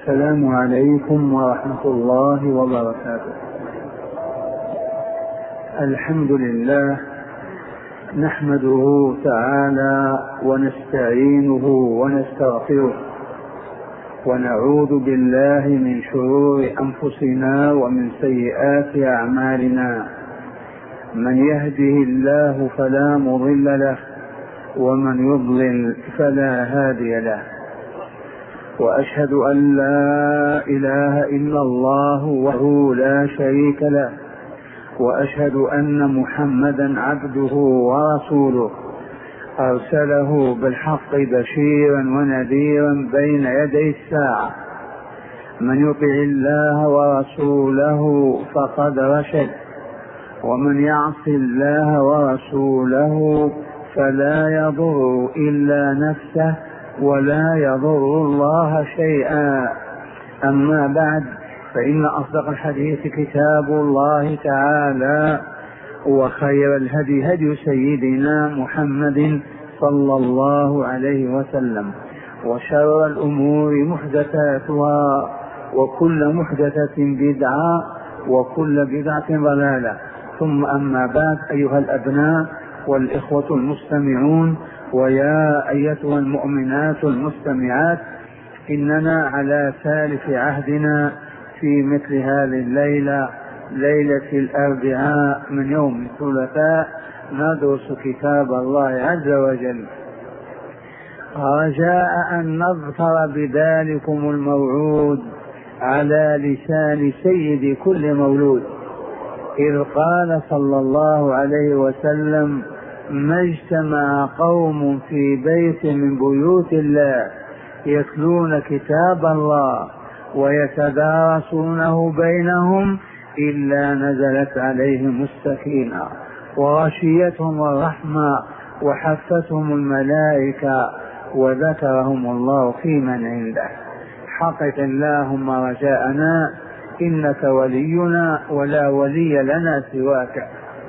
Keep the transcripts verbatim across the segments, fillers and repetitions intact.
السلام عليكم ورحمة الله وبركاته. الحمد لله نحمده تعالى ونستعينه ونستغفره ونعوذ بالله من شرور أنفسنا ومن سيئات أعمالنا. من يهده الله فلا مضل له ومن يضلل فلا هادي له، وأشهد أن لا إله إلا الله وحده لا شريك له، وأشهد أن محمدا عبده ورسوله أرسله بالحق بشيرا ونذيرا بين يدي الساعة. من يطع الله ورسوله فقد رشد، ومن يعص الله ورسوله فلا يضر إلا نفسه ولا يضر الله شيئا. أما بعد، فإن أصدق الحديث كتاب الله تعالى، وخير الهدي هدي سيدنا محمد صلى الله عليه وسلم، وشر الأمور محدثاتها، وكل محدثة بدعة، وكل بدعة ضلالة. ثم أما بعد، أيها الأبناء والإخوة المستمعون، ويا أيتها المؤمنات المستمعات، إننا على ثالث عهدنا في مثل هذه الليلة، ليلة الأربعاء من يوم الثلاثاء، ندرس كتاب الله عز وجل، رجاء أن نظفر بذلكم الموعود على لسان سيد كل مولود، إذ قال صلى الله عليه وسلم: ما اجتمع قوم في بيت من بيوت الله يتلون كتاب الله ويتدارسونه بينهم إلا نزلت عليهم السكينة وغشيتهم الرحمة وحفتهم الملائكة وذكرهم الله في من عنده. حقق اللهم رجاءنا، إنك ولينا ولا ولي لنا سواك.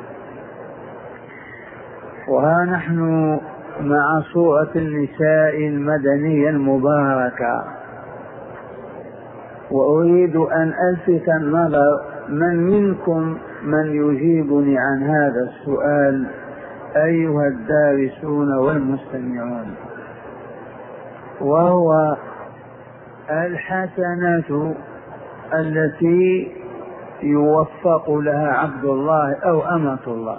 وها نحن مع سورة النساء المدنية المباركة، وأريد أن ألفت النظر من منكم من يجيبني عن هذا السؤال أيها الدارسون والمستمعون، وهو الحسنة التي يوفق لها عبد الله أو أمة الله،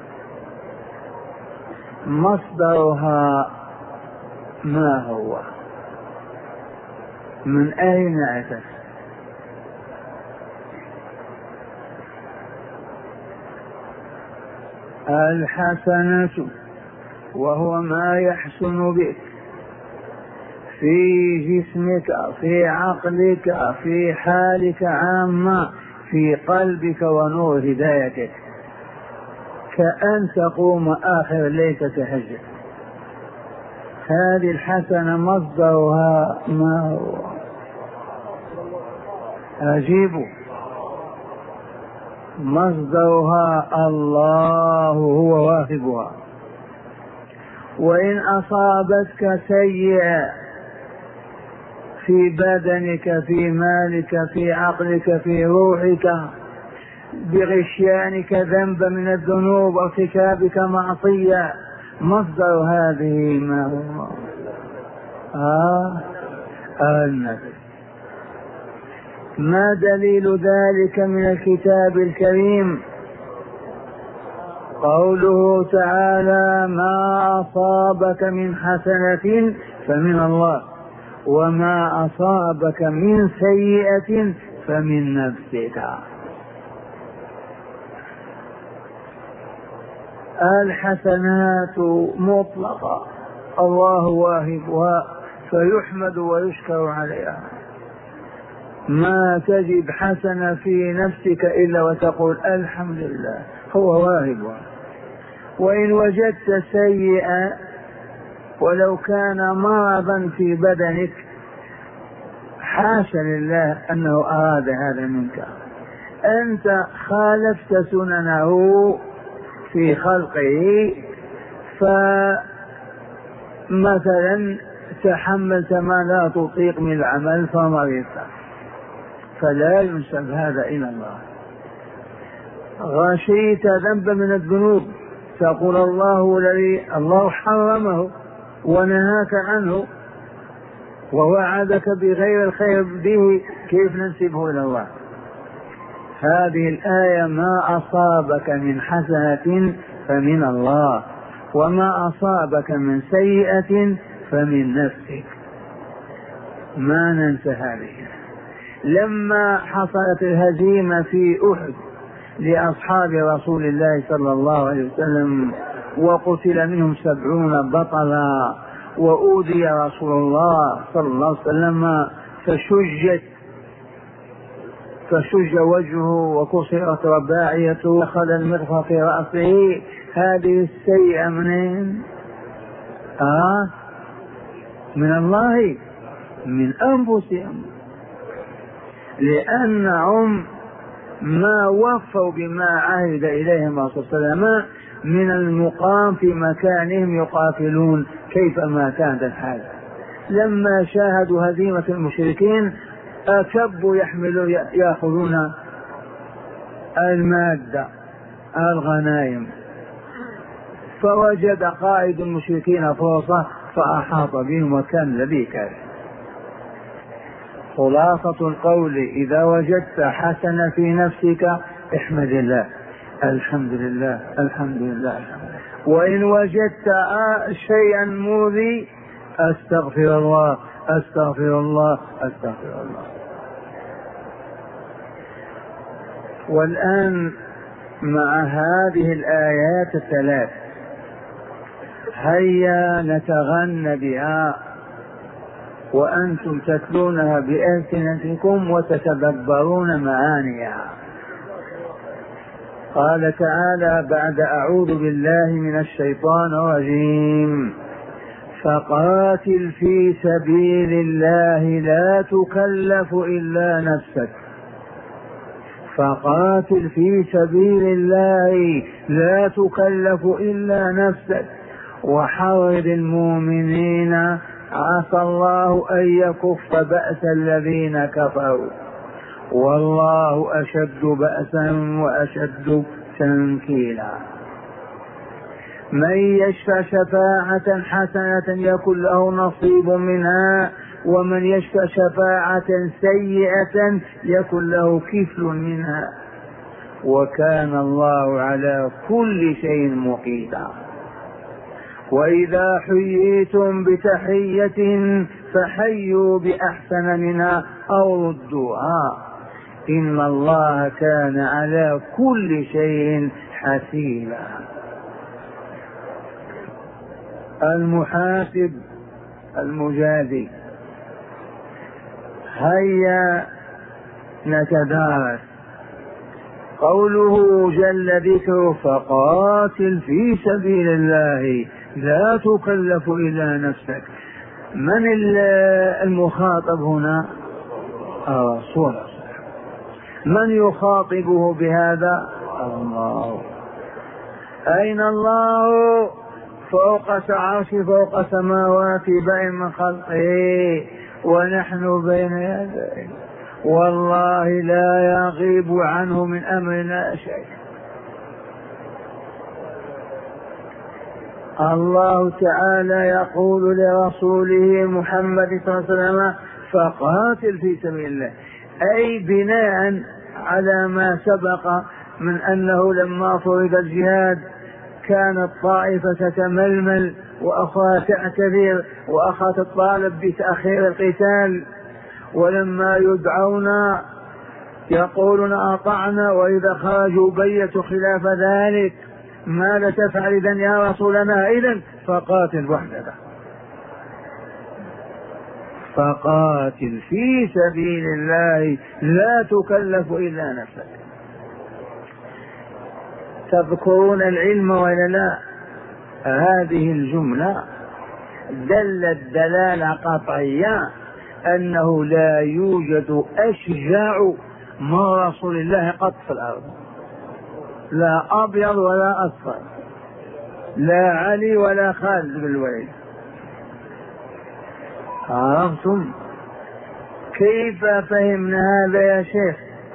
مصدرها ما هو؟ من أين أتت؟ الحسنة وهو ما يحسن بك في جسمك، في عقلك، في حالك عامة، في قلبك ونور هدايتك، كأن تقوم آخر الليل تتهجد. هذه الحسنة مصدرها ما هو؟ أجيبوا. مصدرها الله، هو واهبها. وإن أصابتك سيئة في بدنك، في مالك، في عقلك، في روحك، بغشيانك ذنب من الذنوب، ارتكابك معصية، مصدر هذه ما هو؟ آه النفس. ما دليل ذلك من الكتاب الكريم؟ قوله تعالى: ما أصابك من حسنة فمن الله، وما أصابك من سيئة فمن نفسك. الحسنات مطلقة، الله واهبها فيحمد ويشكر عليها. ما تجد حسنة في نفسك إلا وتقول الحمد لله، هو واهبها. وإن وجدت سيئة ولو كان مرضا في بدنك، حاشا لله أنه أراد هذا منك، أنت خالفت سننه في خلقه، فمثلا تحملت ما لا تطيق من العمل فمرضت، فلا ينسب هذا إلى الله. غشيت ذنب من الذنوب تقول الله الذي الله حرمه ونهاك عنه ووعدك بغير الخير به، كيف ننسبه إلى الله؟ هذه الآية ما أصابك من حسنة فمن الله، وما أصابك من سيئة فمن نفسك. ما ننسى هذه. لما حصلت الهزيمة في أحد لأصحاب رسول الله صلى الله عليه وسلم وقتل منهم سبعون بطلا وأوذي رسول الله صلى الله عليه وسلم فشجت فشج وجهه وكسرت رباعيته ودخل المرفق في رأسه، هذه السيئة منين؟ آه من الله، من أنفسهم، لأنهم ما وفوا بما عهد إليهم الرسول صلى الله عليه وسلم من المقام في مكانهم يقاتلون كيفما كانت الحال. لما شاهدوا هزيمة المشركين أكبوا يحملوا يأخذون المادة الغنائم، فوجد قائد المشركين فرصة فأحاط بهم وكان الذي كان. خلاصة القول: إذا وجدت حسنة في نفسك احمد الله، الحمد لله الحمد لله. وإن وجدت شيئا مؤذي استغفر الله استغفر الله استغفر الله. والآن مع هذه الآيات الثلاث هيا نتغنى بها وأنتم تتلونها بألسنتكم وتتدبرون معانيها. قال تعالى بعد: أعوذ بالله من الشيطان الرجيم: فقاتل في سبيل الله لا تكلف إلا نفسك. فقاتل في سبيل الله لا تكلف إلا نفسك وحرض المؤمنين عسى الله أن يكف بأس الذين كفروا والله أشد بأسا وأشد تنكيلا. من يشفع شفاعة حسنة يكن له نصيب منها ومن يشفع شفاعة سيئة يكن له كفل منها وكان الله على كل شيء مقيتا. وإذا حييتم بتحية فحيوا بأحسن منها أو ردوها إن الله كان على كل شيء حسيبا. المحاسب المجازي. هيا نتدارس قوله جل ذكره: فقاتل في سبيل الله لا تكلف إلا نفسك. من المخاطب هنا؟ الرسول. من يخاطبه بهذا؟ الله. أين الله؟ فوق عرش فوق سماوات بين من خلقه ونحن بين يديه والله لا يغيب عنه من أمرنا شيء. الله تعالى يقول لرسوله محمد صلى الله عليه وسلم: فقاتل في سبيل الله، أي بناء على ما سبق من أنه لما فرض الجهاد كانت طائفة تتململ وأخرى تعتذر وأخرى تطالب بتأخير القتال، ولما يدعون يقولون أطعنا وإذا خرجوا بيتوا خلاف ذلك. ماذا تفعل إذن يا رسولنا؟ إذن فقاتل وحدك. فقاتل في سبيل الله لا تكلف إلا نفسك. تذكرون العلم ولا لا؟ هذه الجملة دلت دلالة قطعية أنه لا يوجد أشجاع من رسول الله قط في الأرض، لا أبيض ولا أصفر، لا علي ولا خالد بن الوليد. عرفتم كيف فهمنا هذا يا شيخ؟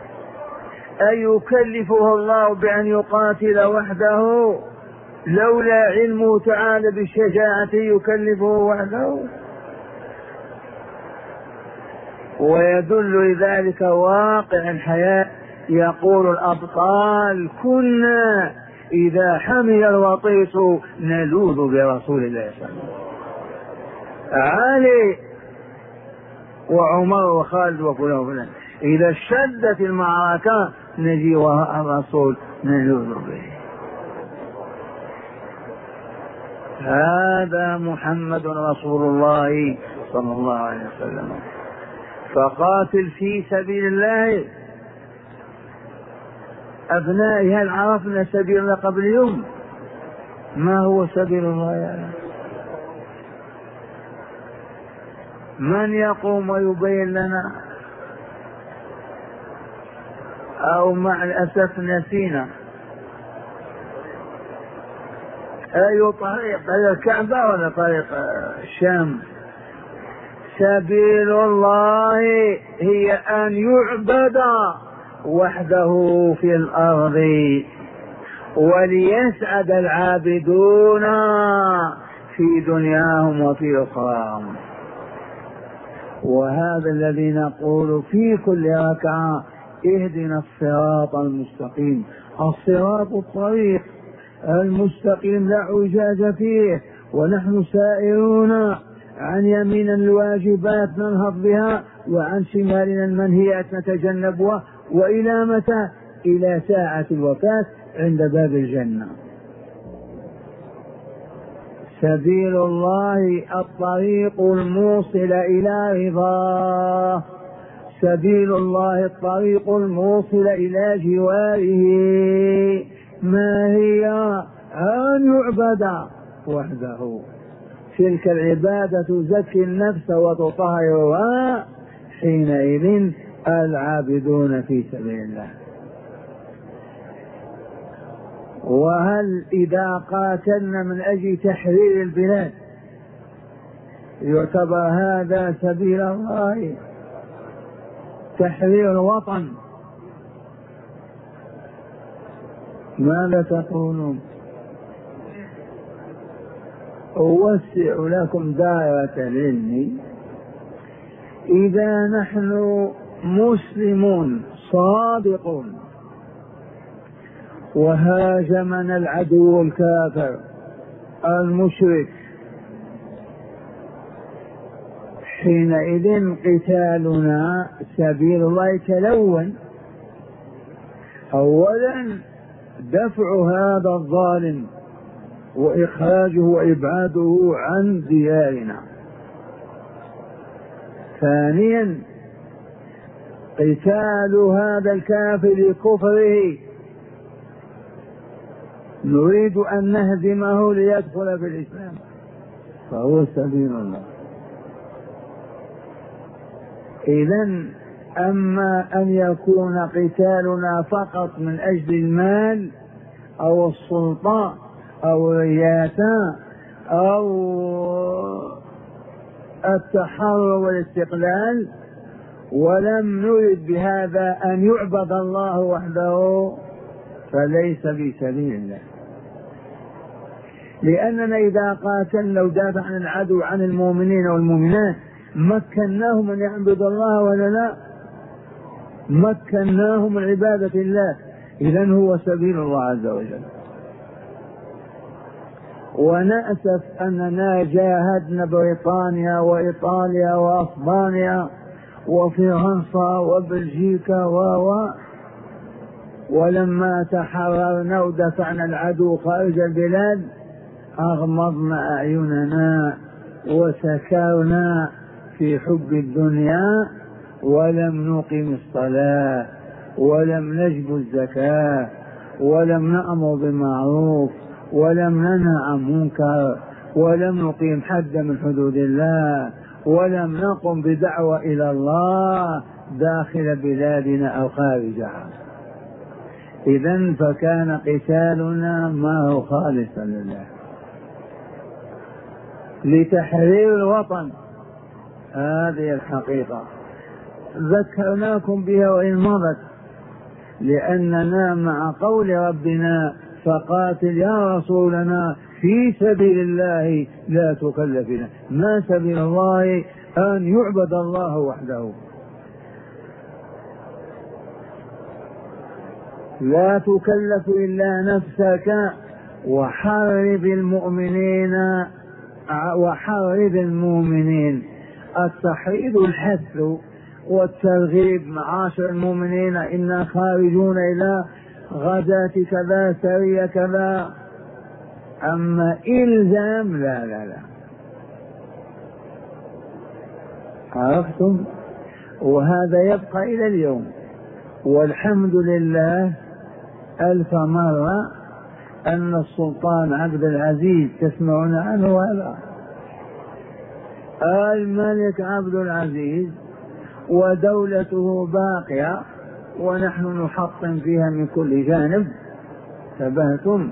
أيكلفه الله بأن يقاتل وحده لولا علمه تعالى بالشجاعة يكلفه وحده؟ ويدل لذلك واقع الحياة. يقول الأبطال كنا إذا حمل الوطيس نلوذ برسول الله صلى الله عليه وسلم. علي وعمر وخالد وفلان وفلان إذا اشتدت المعركة نجي وراء الرسول نلوذ به. هذا محمد رسول الله صلى الله عليه وسلم. فقاتل في سبيل الله. أبنائي هل عرفنا سبيل الله قبل اليوم؟ ما هو سبيل الله يعني؟ من يقوم ويبين لنا؟ أو مع الأسف نسينا. أي طريق؟ طريق الكعبة ولا طريق الشام؟ سبيل الله هي أن يعبد وحده في الأرض وليسعد العابدون في دنياهم وفي أخراهم. وهذا الذي نقول في كل ركعة اهدنا الصراط المستقيم. الصراط الطريق المستقيم لا عجاج فيه، ونحن سائرون عن يمين الواجبات ننهض بها وعن شمالنا المنهيات نتجنبها. وإلى متى؟ إلى ساعة الوفاة عند باب الجنة. سبيل الله الطريق الموصل إلى رضاه، سبيل الله الطريق الموصل إلى جواره. ما هي؟ أن يعبد وحده. تلك العبادة تزكي النفس وتطهرها، حينئذ العابدون في سبيل الله. وهل إذا قاتلنا من أجل تحرير البلاد يعتبر هذا سبيل الله؟ تحرير الوطن؟ ماذا تقولون؟ أوسع لكم دائرة العلم. إذا نحن مسلمون صادقون وهاجمنا العدو الكافر المشرك، حينئذ قتالنا سبيل الله يتلون. أولا دفع هذا الظالم وإخراجه وإبعاده عن ديارنا. ثانيا قتال هذا الكافر لكفره، نريد أن نهزمه ليدخل في الإسلام، فهو سبيل الله. إذن أما أن يكون قتالنا فقط من أجل المال أو السلطة أو الرياسة أو التحرر والاستقلال، ولم نرد بهذا أن يعبد الله وحده، فليس بسبيل الله. لأننا إذا قاتلنا ودافع عن العدو عن المؤمنين والمؤمنات مكناهم أن يعبدوا الله ولا لا؟ مكناهم من عبادة الله، إذن هو سبيل الله عز وجل. ونأسف أننا جاهدنا بريطانيا وإيطاليا وأسبانيا وفرنسا وبلجيكا و ولما تحررنا ودفعنا العدو خارج البلاد أغمضنا أعيننا وسكرنا في حب الدنيا، ولم نقم الصلاة ولم نجب الزكاة ولم نأمر بالمعروف ولم ننهى عن منكر ولم نقيم حد من حدود الله ولم نقم بدعوة إلى الله داخل بلادنا أو خارجها. إذن فكان قتالنا ما هو خالصا لله لتحرير الوطن هذه الحقيقة ذكرناكم بها وإن مضت، لأننا مع قول ربنا فقاتل يا رسولنا في سبيل الله لا تكلفنا. ما سبيل الله؟ أن يعبد الله وحده، لا تكلف إلا نفسك، وحرض المؤمنين وحرض المؤمنين. التحريض الحث والترغيب، معاشر المؤمنين إنا خارجون إلى غزاة كذا سرية كذا. أما إلزام لا لا لا. عرفتم؟ وهذا يبقى إلى اليوم، والحمد لله ألف مرة أن السلطان عبد العزيز، تسمعون عنه هذا؟ الملك عبد العزيز ودولته باقية، ونحن نحطم فيها من كل جانب. تبهتم؟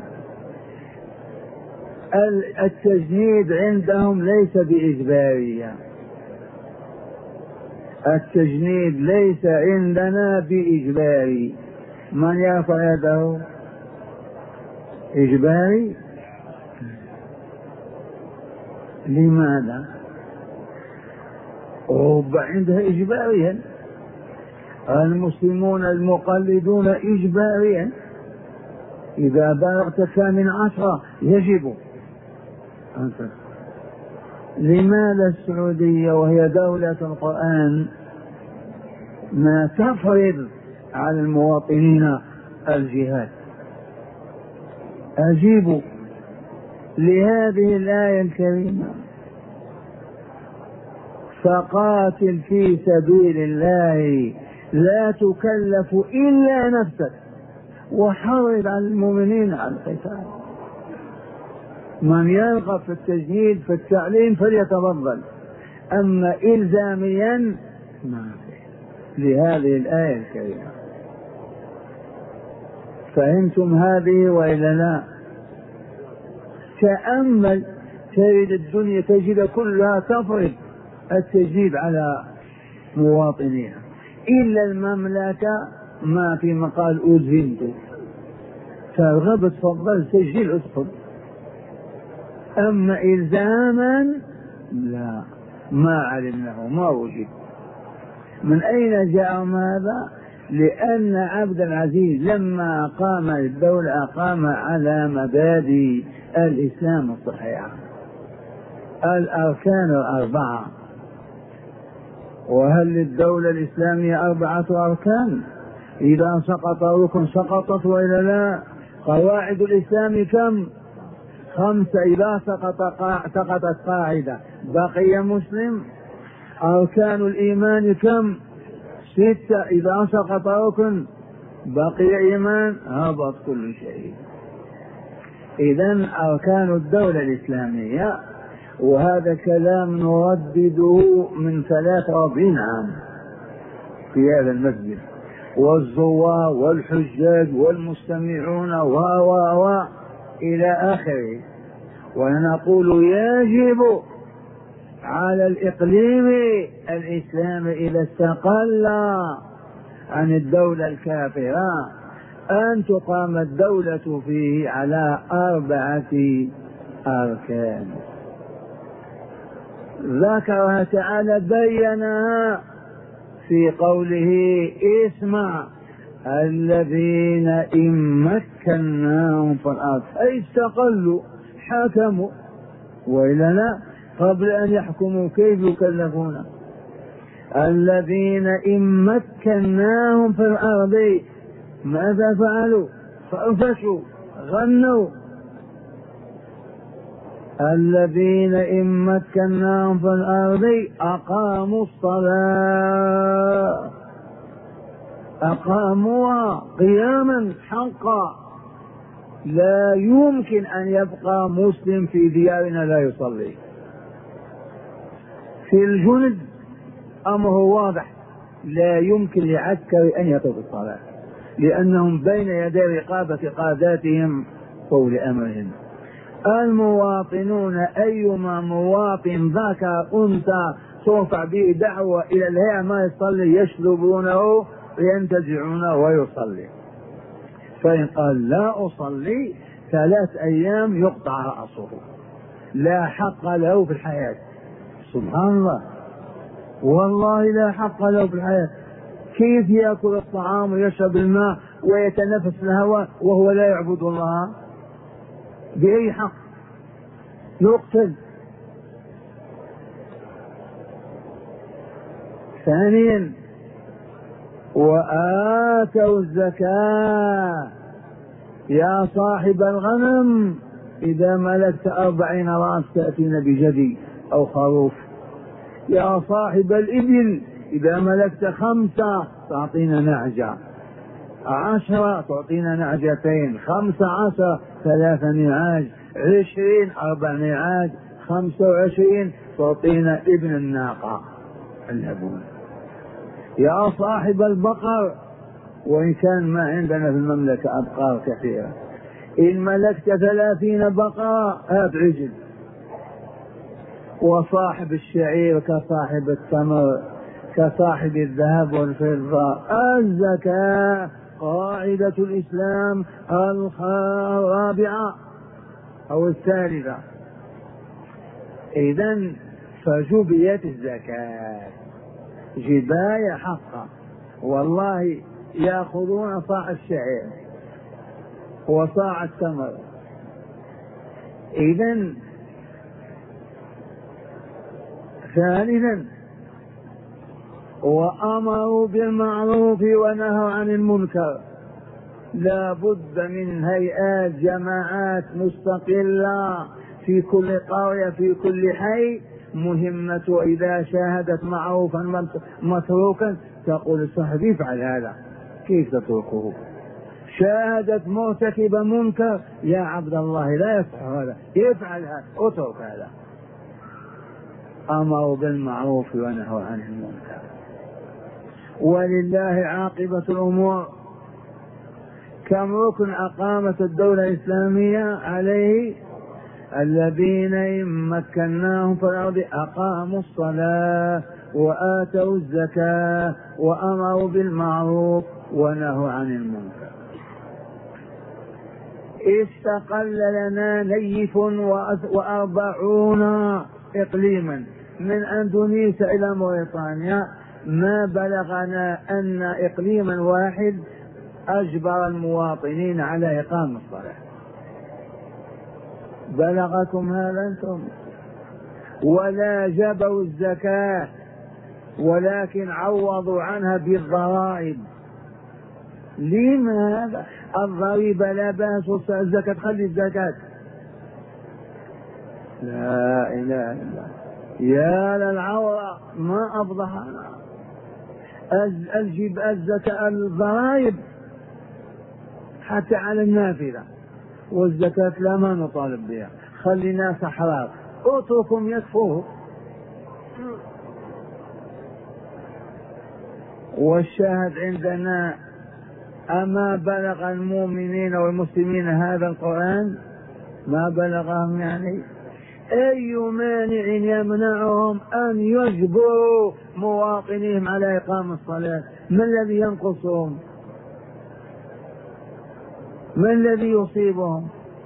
التجنيد عندهم ليس بإجبارية، التجنيد ليس عندنا بإجباري. من يرفع يده؟ إجباري؟ لماذا؟ أوروبا عندها إجباريا، المسلمون المقلدون إجباريا، إذا بلغت ثامن عشرة يجب. لماذا السعودية وهي دولة القرآن ما تفرض على المواطنين الجهاد؟ أجيبوا لهذه الآية الكريمة: فقاتل في سبيل الله لا تكلف إلا نفسك، وحرض على المؤمنين على القتال. من يرغب في التجنيد في التعليم فليتفضل، أما إلزاميا ما في، لهذه الآية الكريمة. فهمتم هذه وإلا لا؟ تأمل تجد الدنيا تجد كلها تفرض التجنيد على مواطنيها، إلا المملكة ما في مقال أذنت، ترغب تفضل سجل ادخل. أما إلزاما لا، ما علمناه ما وجد. من أين جاء هذا؟ لأن عبد العزيز لما قام الدولة قام على مبادئ الإسلام الصحيحة، الأركان الأربعة. وهل للدولة الإسلامية أربعة أركان؟ إذا سقط ركن سقطت وإلا لا؟ قواعد الإسلام كم؟ خمسة. إذا سقط قا... سقطت قاعدة بقي مسلم. أركان الإيمان كم؟ ستة. إذا سقط ركن بقي إيمان، هبط كل شيء. إذن أركان الدولة الإسلامية، وهذا كلام نردده من ثلاثة وأربعين عام في هذا المسجد، والزوار والحجاج والمستمعون و و و إلى آخره. ونقول يجب على الإقليم الإسلامي إذا استقل عن الدولة الكافرة أن تقام الدولة فيه على أربعة أركان ذكرها تعالى، بينها في قوله: اسمع الذين إن مكناهم في الأرض، أي استقلوا حكموا، وإلا لا قبل أن يحكموا كيف يكلفون؟ الذين إن مكناهم في الأرض ماذا فعلوا؟ فرفشوا غنوا. الذين إن مكناهم في الأرض أقاموا الصلاة، أقاموها قياما حقا. لا يمكن أن يبقى مسلم في ديارنا لا يصلي. في الجند أمره واضح، لا يمكن لعسكري أن يترك الصلاة، لأنهم بين يدي رقابة قاداتهم طول أمرهم. المواطنون أيما مواطن ذكر أنثى ترفع به دعوة إلى الهيئة ما يصلي يشلبونه وينتزعونه ويصلي. فإن قال لا أصلي ثلاث أيام يقطع رأسه، لا حق له في الحياة. سبحان الله، والله لا حق له في الحياة. كيف يأكل الطعام ويشرب الماء ويتنفس الهواء وهو لا يعبد الله؟ بأي حق؟ يقتل. ثانيا وآتوا الزكاة. يا صاحب الغنم إذا ملكت أربعين رأس تأتين بجدي أو خروف. يا صاحب الإبل إذا ملكت خمسة تعطينا نعجة، عشرة تعطينا نعجتين، خمسة عشر ثلاثة نعاج، عشرين أربع نعاج، خمسة وعشرين تعطينا ابن الناقة اللبون. يا صاحب البقر، وإن كان ما عندنا في المملكة أبقار كثيرة، إن ملكت ثلاثين بقرة هات عجل. وصاحب الشعير كصاحب التمر كصاحب الذهب والفضة. الزكاة قاعدة الإسلام الرابعة أو الثالثة. إذن فجبيت الزكاة جباية حقا، والله يأخذون صاع الشعير وصاع التمر. إذن ثالثا وأمروا بالمعروف ونهوا عن المنكر. لا بد من هيئات جماعات مستقلة في كل قرية في كل حي، مهمة إذا شاهدت معروفا متروكا تقول صاحبي افعل هذا، كيف تتركه؟ شاهدت مرتكب منكر يا عبد الله لا يصح هذا، افعل هذا، اترك هذا. أمروا بالمعروف ونهوا عن المنكر. ولله عاقبة الأمور. كم ركن أقامت الدولة الإسلامية عليه؟ الذين إن مكناهم في الأرض أقاموا الصلاة وآتوا الزكاة وأمروا بالمعروف ونهوا عن المنكر. استقل لنا نيف وأربعون إقليما من أندونيسيا إلى موريتانيا، ما بلغنا أن إقليما واحد أجبر المواطنين على إقامة الصلاة. بلغكم هذا أنتم؟ ولا جبوا الزكاة ولكن عوضوا عنها بالضرائب. لماذا؟ الضريبة لا بأس، الزكاة خلي الزكاة. لا إله إلا الله، يا للعورة ما أفضحنا. الجب الزكاة الضرائب حتى على النافذة، والزكاة لا ما نطالب بها، خلي ناس أحرار، اتركهم يكفوه. والشاهد عندنا أما بلغ المؤمنين والمسلمين هذا القرآن؟ ما بلغهم يعني. أي مانع يمنعهم أن يجبروا مواطنيهم على إقامة الصلاة؟ ما الذي ينقصهم؟ ما الذي يصيبهم؟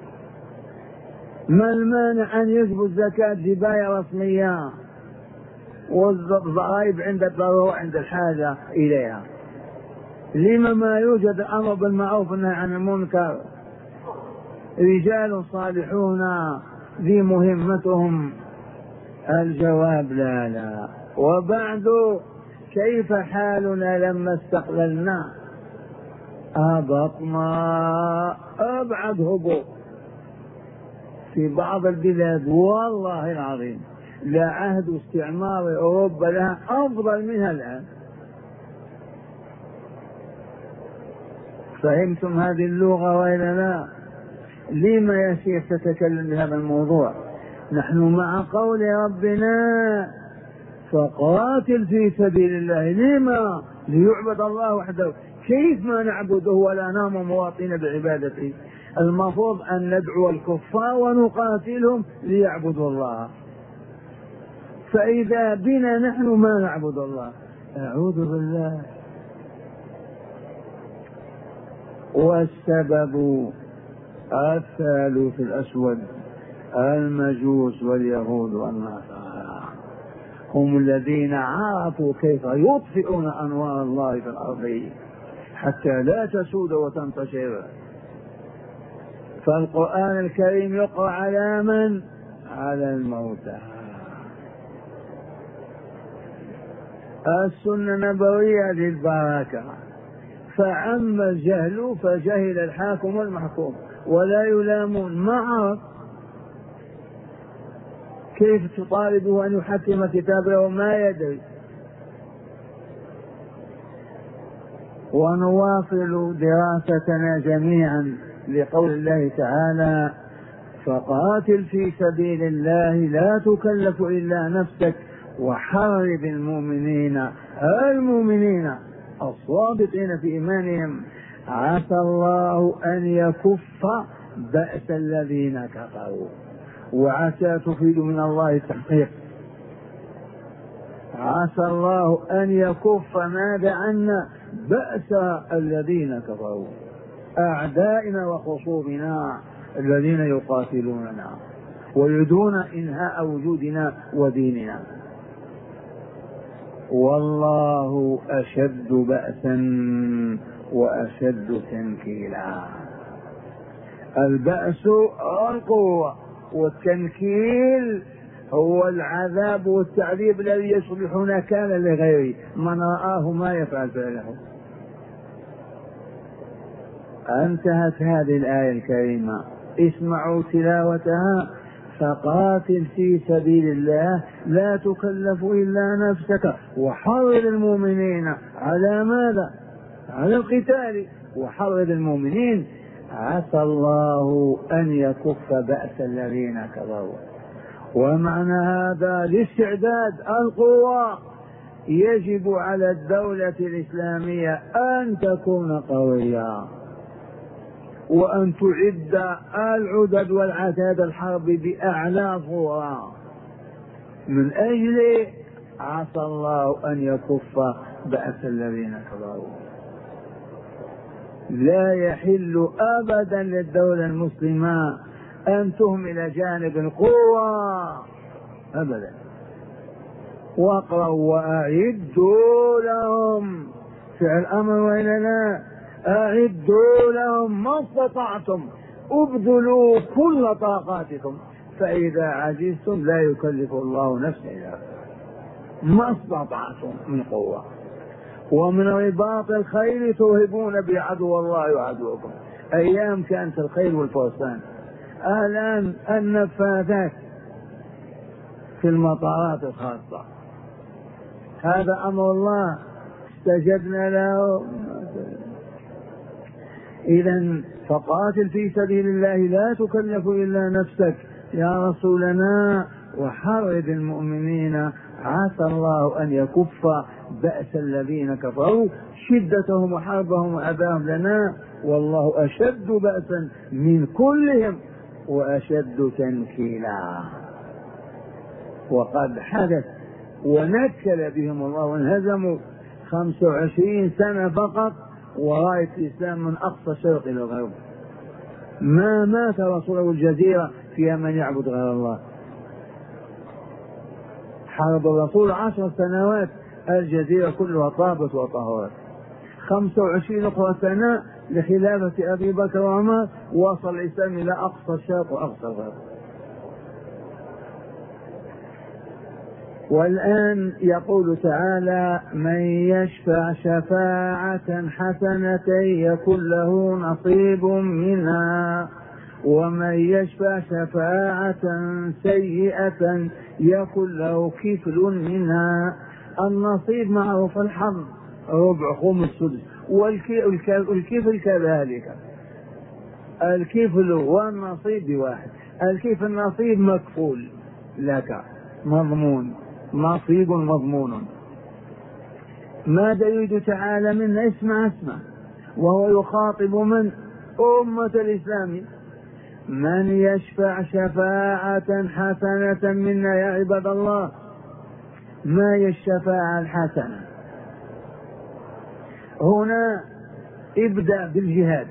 ما المانع أن يجبوا الزكاة جباية رسمية والضرائب عند الضرورة عند الحاجة إليها؟ لما ما يوجد أمر بالمعروف والنهي عن المنكر؟ رجال صالحون ذي مهمتهم. الجواب لا لا. وبعد كيف حالنا لما استقللنا؟ هبطنا أبعد هبوط في بعض البلاد، والله العظيم لا عهد استعمار أوروبا لها أفضل منها الآن. فهمتم هذه اللغة وإلا لا؟ لما يا شيخ تتكلم بهذا الموضوع؟ نحن مع قول ربنا فقاتل في سبيل الله. لما؟ ليعبد الله وحده. كيف ما نعبده ولا نام مواطنين بعبادته؟ المفروض أن ندعو الكفار ونقاتلهم ليعبدوا الله. فإذا بنا نحن ما نعبد الله، أعوذ بالله. والسبب الثالث الأسود المجوس واليهود والنصارى، هم الذين عرفوا كيف يطفئون أنوار الله في الأرض حتى لا تسود وتنتشر. فالقرآن الكريم يقرأ على من؟ على الموتى. السنة النبوية للبركة، فعم الجهل فجهل الحاكم والمحكوم ولا يلامون. ما عرف كيف تطالبه أن يحكم كتابه وما يدري. ونواصل دراستنا جميعا لقول الله تعالى: فقاتل في سبيل الله لا تكلف إلا نفسك وحرض المؤمنين المؤمنين الصادقين في إيمانهم عسى الله أن يكف بأس الذين كفروا. وعسى تفيد من الله التحقيق. عسى الله أن يكف ماذا عنا؟ بأس الذين كفروا، أعدائنا وخصومنا الذين يقاتلوننا ويريدون إنهاء وجودنا وديننا. والله أشد بأسا وأشد تنكيلا. البأس القوة، والتنكيل هو العذاب والتعذيب الذي يصبح نكالا لغيره، من رآه ما يفعل فعله. انتهت هذه الآية الكريمة، اسمعوا تلاوتها: فقاتل في سبيل الله لا تكلف إلا نفسك وحرض المؤمنين على ماذا؟ على القتال. وحرض المؤمنين عسى الله أن يكف بأس الذين كفروا. ومعنى هذا الاستعداد، القوة. يجب على الدولة الإسلامية أن تكون قوية وأن تعد العدد والعتاد الحرب بأعلى صورة من أجل عسى الله أن يكف بأس الذين كفروا. لا يحل أبدا للدولة المسلمة أن تهمل جانب القوة أبدا. واقرأوا وأعدوا لهم، فعل أمر وإلا لا؟ أعدوا لهم ما استطعتم، ابذلوا كل طاقاتكم، فإذا عجزتم لا يكلف الله نفسا إلا ما استطعتم من قوة. ومن رباط الخيل ترهبون بعدو الله وعدوكم. أيام كانت الخيل والفرسان، الآن النفاذات في المطارات الخاصة. هذا أمر الله استجبنا له. إذن فقاتل في سبيل الله لا تكلف إلا نفسك يا رسولنا وحرض المؤمنين عسى الله أن يكف بأس الذين كفروا، شدتهم وحربهم وأذاهم لنا، والله أشد بأسا من كلهم وأشد تنكيلا. وقد حدث ونكل بهم الله وانهزموا خمسة وعشرين سنة فقط وراية الإسلام من أقصى شرق إلى الغرب. ما مات رسوله الجزيرة فيها من يعبد غير الله. حارب الرسول عشر سنوات الجزيرة كلها طابت وطهرت. خمسة وعشرين أخرى سنة لخلافة أبي بكر وعمر وصل الإسلام إلى أقصى الشرق وأقصى الغرب. والآن يقول تعالى: من يشفع شفاعة حسنة يكن له نصيب منها ومن يشفع شفاعة سيئة يكن له كفل منها. النصيب معروف، الحظ ربع خمس سدس، والكفل كذلك. الكفل والنصيب بواحد. الكيف النصيب مكفول لك مضمون، نصيب مضمون. ماذا يريد تعالى منا؟ اسمع اسمع، وهو يخاطب من؟ أمة الإسلام. من يشفع شفاعة حسنة منا يا عباد الله، ما هي الشفاعة الحسنة؟ هنا ابدأ بالجهاد.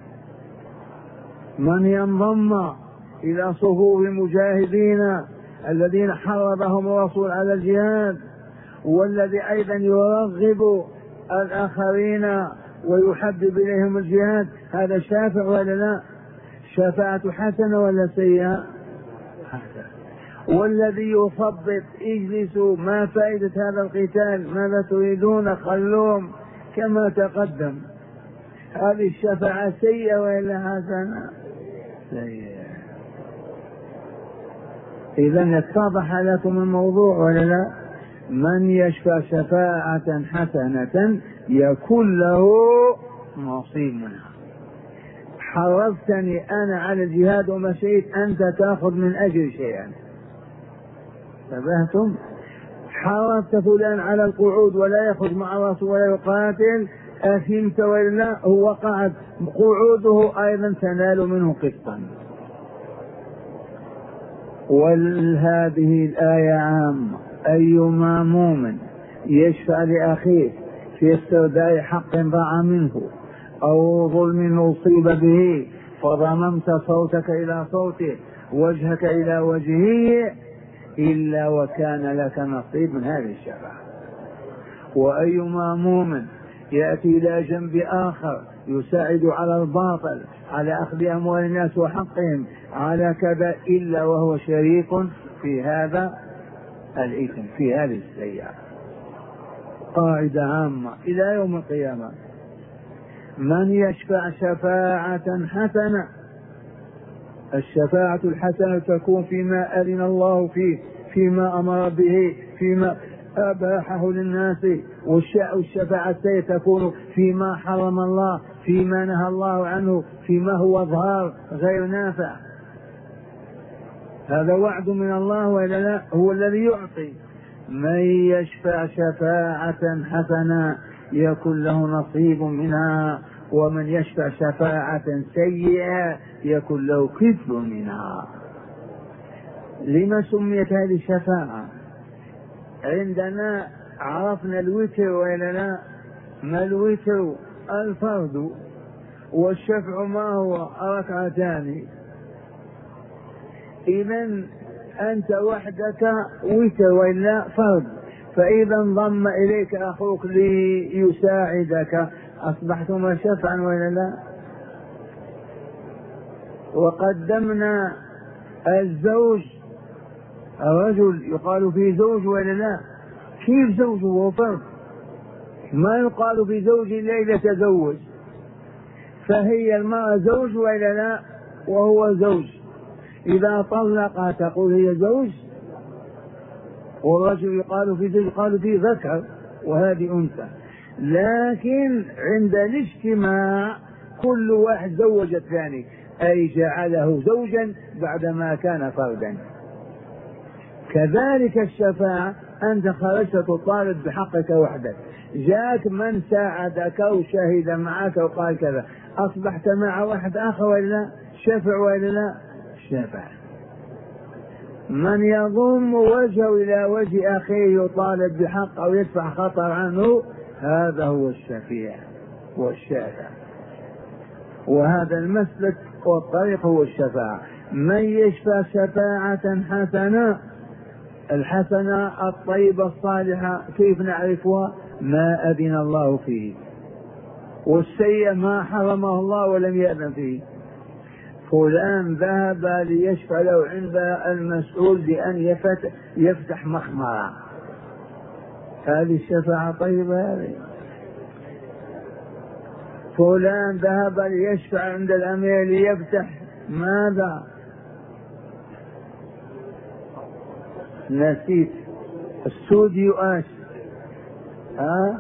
من ينضم إلى صفوف المجاهدين الذين حرضهم الرسول على الجهاد، والذي أيضا يرغب الآخرين ويحبب إليهم الجهاد، هذا شافع ولا لا؟ شفاعة حسنة ولا سيئة؟ حسنة. والذي يثبط اجلسوا، ما فائدة هذا القتال؟ ماذا تريدون؟ خلوهم كما تقدم. هذه الشفاعة سيئة ولا حسنة؟ سيئة. إذن اتضح لكم الموضوع ولا لا؟ من يشفع شفاعة حسنة يكون له نصيب منها. حرضتني أنا على الجهاد ومشيت، أنت تأخذ من أجل شيئا. انتبهتم؟ حرضت فلان على القعود ولا يخرج مع الرسول ولا يقاتل، أثمت ولا هو قعد، قعوده أيضا تنال منه قسطا. وهذه الآية عامة، أيما مؤمن يشفع لأخيه في استرداء حق ضاع منه أو ظلم أصيب به، فضممت صوتك إلى صوته وجهك إلى وجهه، إلا وكان لك نصيب من هذه الشفاعة. وأيما مؤمن يأتي إلى جنب آخر يساعد على الباطل، على أخذ أموال الناس وحقهم، على كذا، إلا وهو شريك في هذا الإثم، في هذه السيئة. قاعدة عامة إلى يوم القيامة. من يشفع شفاعة حسنة، الشفاعة الحسنة تكون فيما أذن الله فيه، فيما أمر به، فيما أباحه للناس، والشفاعة السيئة تكون فيما حرم الله، فيما نهى الله عنه، فيما هو ظهار غير نافع. هذا وعد من الله ولا لا؟ هو الذي يعطي. من يشفع شفاعة حسنة يكون له نصيب منها، ومن يشفع شفاعة سيئة يكون له كفل منها. لما سميت هذه الشفاعة؟ عندنا عرفنا الوتر ولا لا؟ ما الوتر؟ الفرد، والشفع ما هو؟ ركعتان. إذن أنت وحدك وتر ولا فرد، فإذا انضم إليك أخوك ليساعدك أصبحتما شفعا ولا لا؟ وقدمنا الزوج، الرجل يقال فيه زوج ولا لا؟ كيف زوج وهو فرد؟ ما يقال في زوج إلا إذا تزوج، فهي المرأة زوج ولا لا؟ وهو زوج. إذا طلق تقول هي زوج، والرجل يقال في زوج يقال فيه ذكر وهذه أنثى. لكن عند الاجتماع كل واحد زوج الثاني، أي جعله زوجا بعدما كان فردا. كذلك الشفاعة، أنت خرجت تطالب بحقك وحدك، جاءك من ساعدك وشهد معك وقال كذا، أصبحت مع واحد آخر ولا لا؟ شفع ولا لا؟ شفع. من يضم وجهه إلى وجه أخيه يطالب بحق أو يدفع خطر عنه، هذا هو الشفيع والشافع. وهذا المسلك والطريق هو الشفاعة. من يشفع شفاعة حسنة، الحسنة الطيبة الصالحة كيف نعرفها؟ ما أذن الله فيه، والسيئة ما حرمه الله ولم يأذن فيه. فلان ذهب ليشفع له عند المسؤول بأن يفتح, يفتح مخمرة، هذه الشفاعة طيبة. هذه فلان ذهب ليشفع عند الأمير ليفتح ماذا؟ نسيت، استوديو اش ها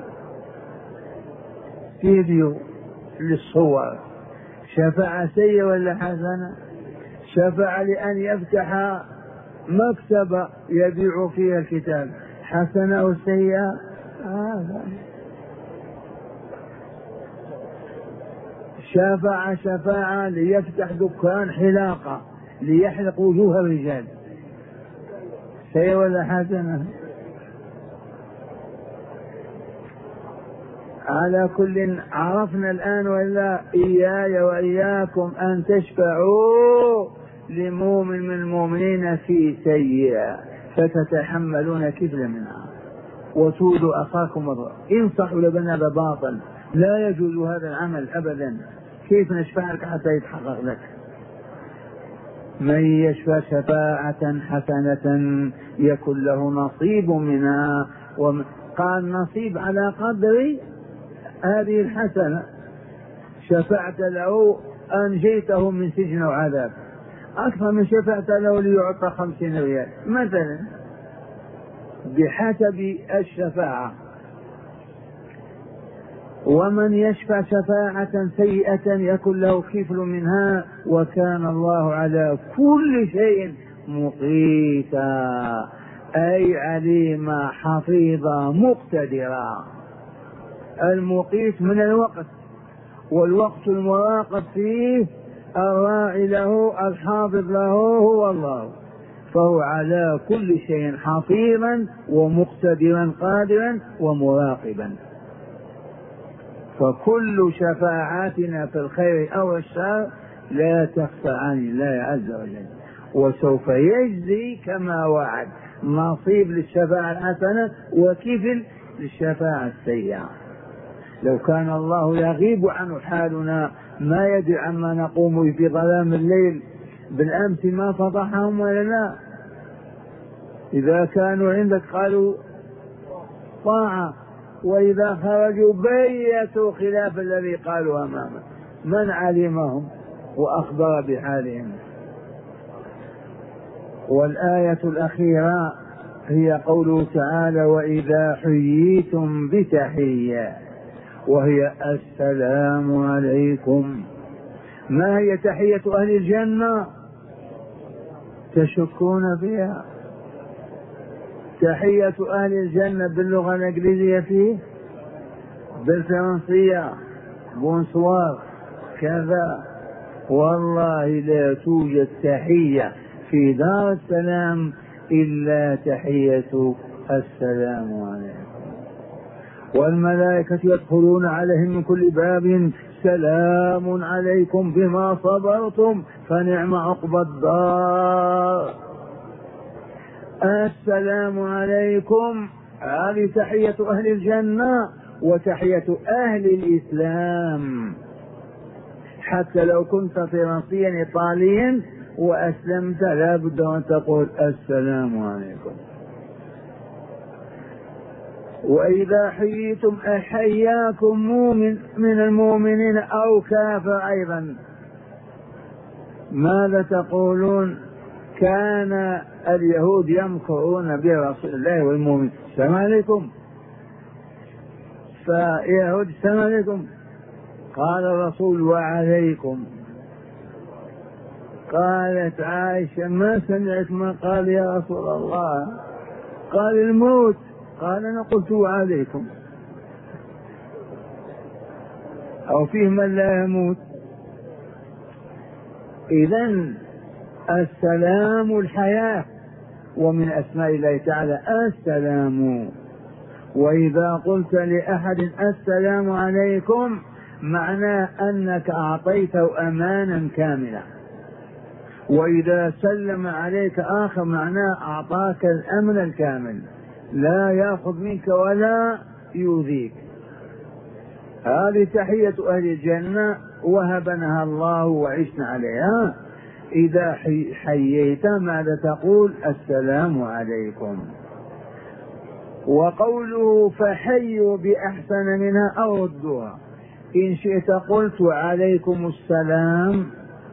استوديو للصور. شفاعة سيئة ولا حسنة؟ شفاعة لأن يفتح مكتبة يبيع فيها الكتاب، حسنة وسيئة؟ هذا شفاعة شفاعة ليفتح دكان حلاقة ليحلق وجوه الرجال، سيئة ولا حسنة؟ على كل عرفنا الآن ولا إياي وإياكم أن تشفعوا لمؤمن من المؤمنين في سيئة فتتحملون كفلا منها وتودوا أخاكم الرأي. انصحوا لبنا بباطل، لا يجوز هذا العمل أبدا. كيف نشفع لك حتى يتحقق لك؟ من يشفع شفاعة حسنة يكن له نصيب منها. قال نصيب على قدر هذه الحسنة. شفعت له أنجيته من سجن وعذاب، أكثر من شفعت له ليعطى خمسين ريال مثلا، بحسب الشفاعة. ومن يشفع شفاعة سيئة يكن له كفل منها وكان الله على كل شيء مقيتا، أي عليما حفيظا مقتدرا. المقيت من الوقت، والوقت المراقب فيه الراعي له الحافظ له هو الله، فهو على كل شيء حفيظا ومقتدرا قادرا ومراقبا. فكل شفاعاتنا في الخير أو الشر لا تخفى عن الله عز وجل، وسوف يجزي كما وعد، نصيب للشفاعة الحسنة وكفل للشفاعة السيئة. لو كان الله يغيب عنه حالنا ما يدري عما نقوم في ظلام الليل، بالأمس ما فضحهم ولا لا؟ إذا كانوا عندك قالوا طاعة، وإذا خرجوا بيتوا خلاف الذي قالوا أمامه. من علمهم وأخبر بحالهم؟ والآية الأخيرة هي قوله تعالى وإذا حييتم بتحية، وهي السلام عليكم. ما هي تحية أهل الجنة؟ تشكون فيها؟ تحية أهل الجنة باللغة الإنجليزية فيه، بالفرنسية بونسوار كذا. والله لا توجد تحية في دار السلام إلا تحية السلام عليكم. والملائكة يدخلون عليهم من كل باب سلام عليكم بما صبرتم فنعم عقبى الدار. السلام عليكم هذه تحية أهل الجنة وتحية أهل الإسلام. حتى لو كنت فرنسيا إيطاليا وأسلمت لا بد أن تقول السلام عليكم. وإذا حييتم أحياكم مؤمن من المؤمنين أو كافر أيضا. ماذا تقولون؟ كان اليهود يمكرون برسول الله والمؤمن السلام عليكم، فيهود السلام عليكم، قال الرسول وعليكم. قالت عائشة ما سمعت ما قال يا رسول الله؟ قال الموت. قال أنا قلت وعليكم. أو فيه من لا يموت. إذن السلام الحياة، ومن أسماء الله تعالى السلام. وإذا قلت لأحد السلام عليكم معناه أنك أعطيته أمانا كاملا، وإذا سلم عليك آخر معناه أعطاك الأمن الكامل، لا يأخذ منك ولا يؤذيك. هذه تحية أهل الجنة وهبناها الله وعشنا عليها. إذا حييت ماذا تقول؟ السلام عليكم. وقوله فحيوا بأحسن منها أو ردوها، إن شئت قلت عليكم السلام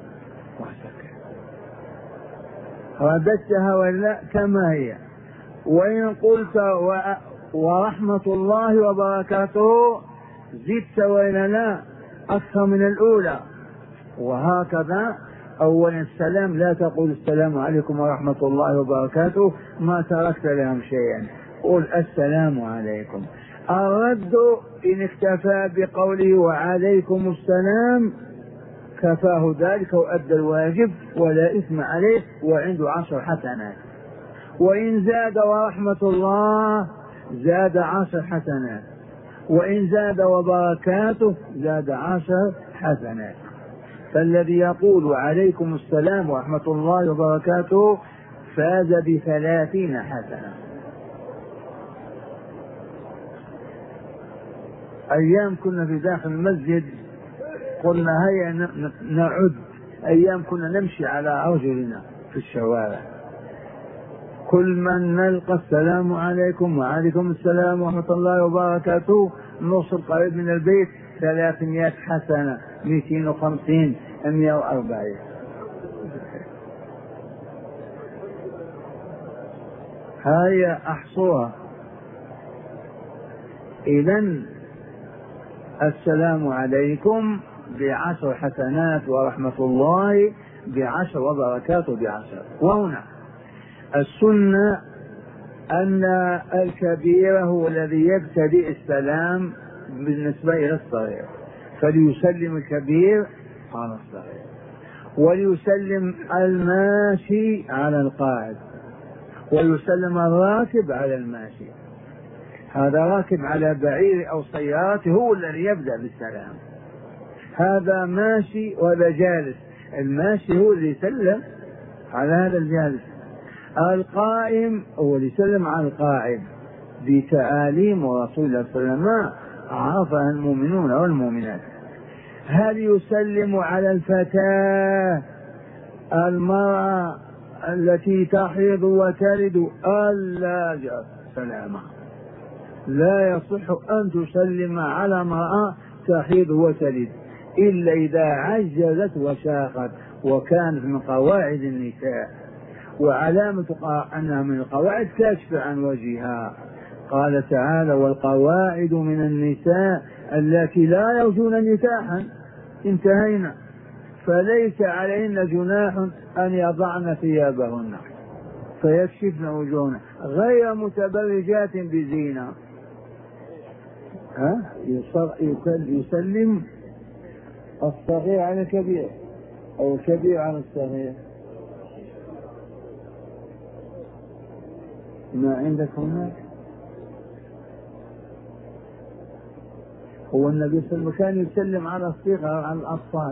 رددتها ولا كما هي، وإن قلت ورحمة الله وبركاته زدت وإلا لا أكثر من الأولى. وهكذا أولا السلام لا تقول السلام عليكم ورحمة الله وبركاته ما تركت لهم شيئا، قل السلام عليكم. الرد إن اكتفى بقوله وعليكم السلام كفاه ذلك وأدى الواجب ولا إثم عليه وعنده عشر حسنات. وإن زاد ورحمة الله زاد عشر حسنات. وإن زاد وبركاته زاد عشر حسنات. فالذي يقول عليكم السلام ورحمة الله وبركاته فاز بثلاثين حسنة. أيام كنا في داخل المسجد قلنا هيا نعد، أيام كنا نمشي على أرجلنا في الشوارع، كل من نلقى السلام عليكم وعليكم السلام ورحمة الله وبركاته نوصل قريب من البيت ثلاثمائة حسنة، مئتين وخمسين، مئة وأربعين. هيا أحصوها. إذن السلام عليكم بعشر حسنات ورحمة الله بعشر وبركاته بعشر. وهنا السنة أن الكبير هو الذي يبتدئ السلام بالنسبة إلى الصغير، فليسلم الكبير على الصغير، وليسلم الماشي على القاعد، ويسلم الراكب على الماشي. هذا راكب على بعير أو سيارة هو الذي يبدأ بالسلام، هذا ماشي وهذا جالس، الماشي هو اللي يسلم على هذا الجالس، القائم هو اللي يسلم على القاعد بتعاليم رسول الله صلى الله عليه وسلم عرفها المؤمنون والمؤمنات. هل يسلم على الفتاة المرأة التي تحيض وتلد ألا سلامة؟ لا يصح أن تسلم على امرأة تحيض وتلد إلا إذا عجزت وشاقت وكانت من قواعد النساء، وعلامة أنها من القواعد كشف عن وجهها. قال تعالى: والقواعد من النساء التي لا يرجون نكاحا. انتهينا. فليس عليهن جناح أن يضعن ثيابهن فيكشفن وجوهن غير متبرجات بزينة. ها؟ يسلم الصغير على الكبير أو الكبير على الصغير. ما عندك هناك؟ هو النبي صلى الله عليه وسلم كان يسلم على الصغار على الأطفال.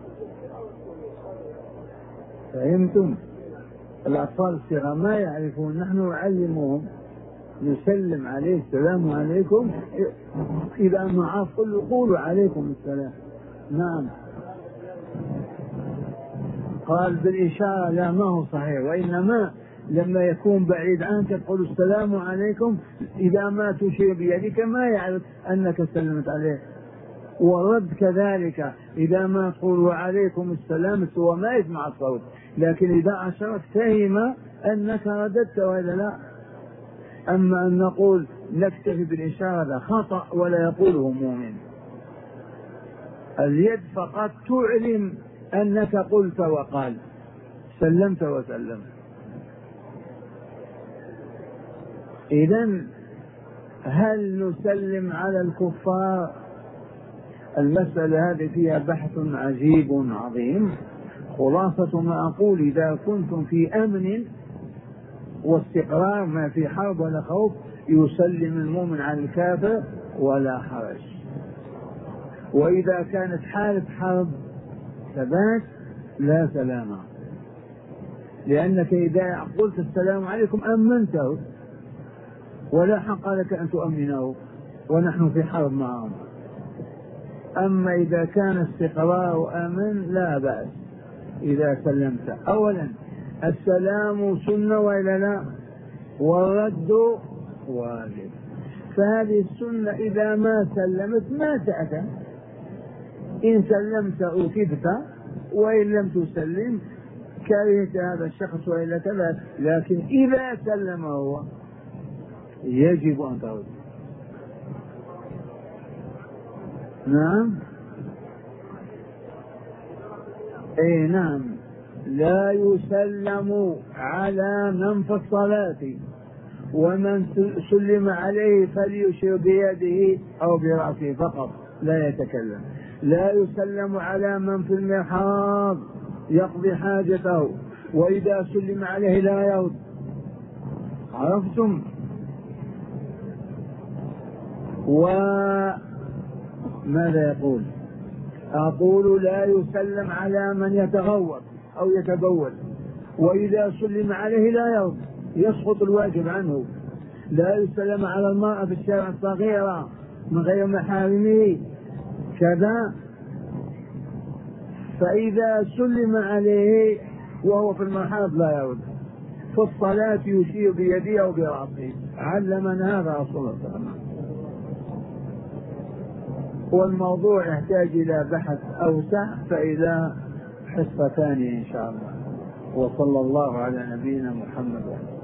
فهمتم؟ الأطفال الصغار ما يعرفون، نحن نعلمهم، نسلم عليه السلام عليكم، إذا ما عرف قولوا عليكم السلام. نعم. قال بالإشارة لا، ما هو صحيح، وإنما لما يكون بعيد عنك تقول السلام عليكم، إذا ما تشير بيدك ما يعرف أنك سلمت عليه. والرد كذلك، إذا ما تقول وعليكم السلام هو ما يسمع الصوت، لكن إذا أشرت فهم أنك رددت وإلا لا. أما أن نقول نكتفي بالإشارة هذا خطأ ولا يقوله مؤمن. اليد فقط تعلم أنك قلت وقال، سلمت وسلمت. إذن هل نسلم على الكفار؟ المسألة هذه فيها بحث عجيب عظيم. خلاصة ما أقول: إذا كنتم في أمن واستقرار، ما في حرب ولا خوف، يسلم المؤمن على الكافر ولا حرج. وإذا كانت حالة حرب ثبات لا سلامة، لأنك إذا قلت السلام عليكم أمنته ولا حق لك أن تؤمنه ونحن في حرب معهم. أما إذا كان استقرار وأمن لا بأس إذا سلمت. أولا السلام سنة وإلا لا؟ والرد واجب. فهذه السنة إذا ما سلمت ما تأتى، إن سلمت أوكبت، وإن لم تسلم كرهت هذا الشخص وإلا كذا. لكن إذا سلم هو يجب أن ترد. نعم. اي نعم. لا يسلم على من في الصلاة، ومن سلم عليه فليشير بيده أو برأسه فقط لا يتكلم. لا يسلم على من في المحراب يقضي حاجته، وإذا سلم عليه لا يرد. عرفتم؟ وماذا يقول؟ أقول لا يسلم على من يتغوط أو يتبول، وإذا سلم عليه لا يرد يسقط الواجب عنه. لا يسلم على المرأة في الشارع الصغيرة من غير محارمه كذا، فإذا سلم عليه وهو في المحاض لا يرد. في الصلاة يشير بيده أو برأسه، علمنا هذا رسول الله صلى الله عليه وسلم. والموضوع يحتاج إلى بحث أوسع، فإلى حصة ثانية إن شاء الله. وصلى الله على نبينا محمد.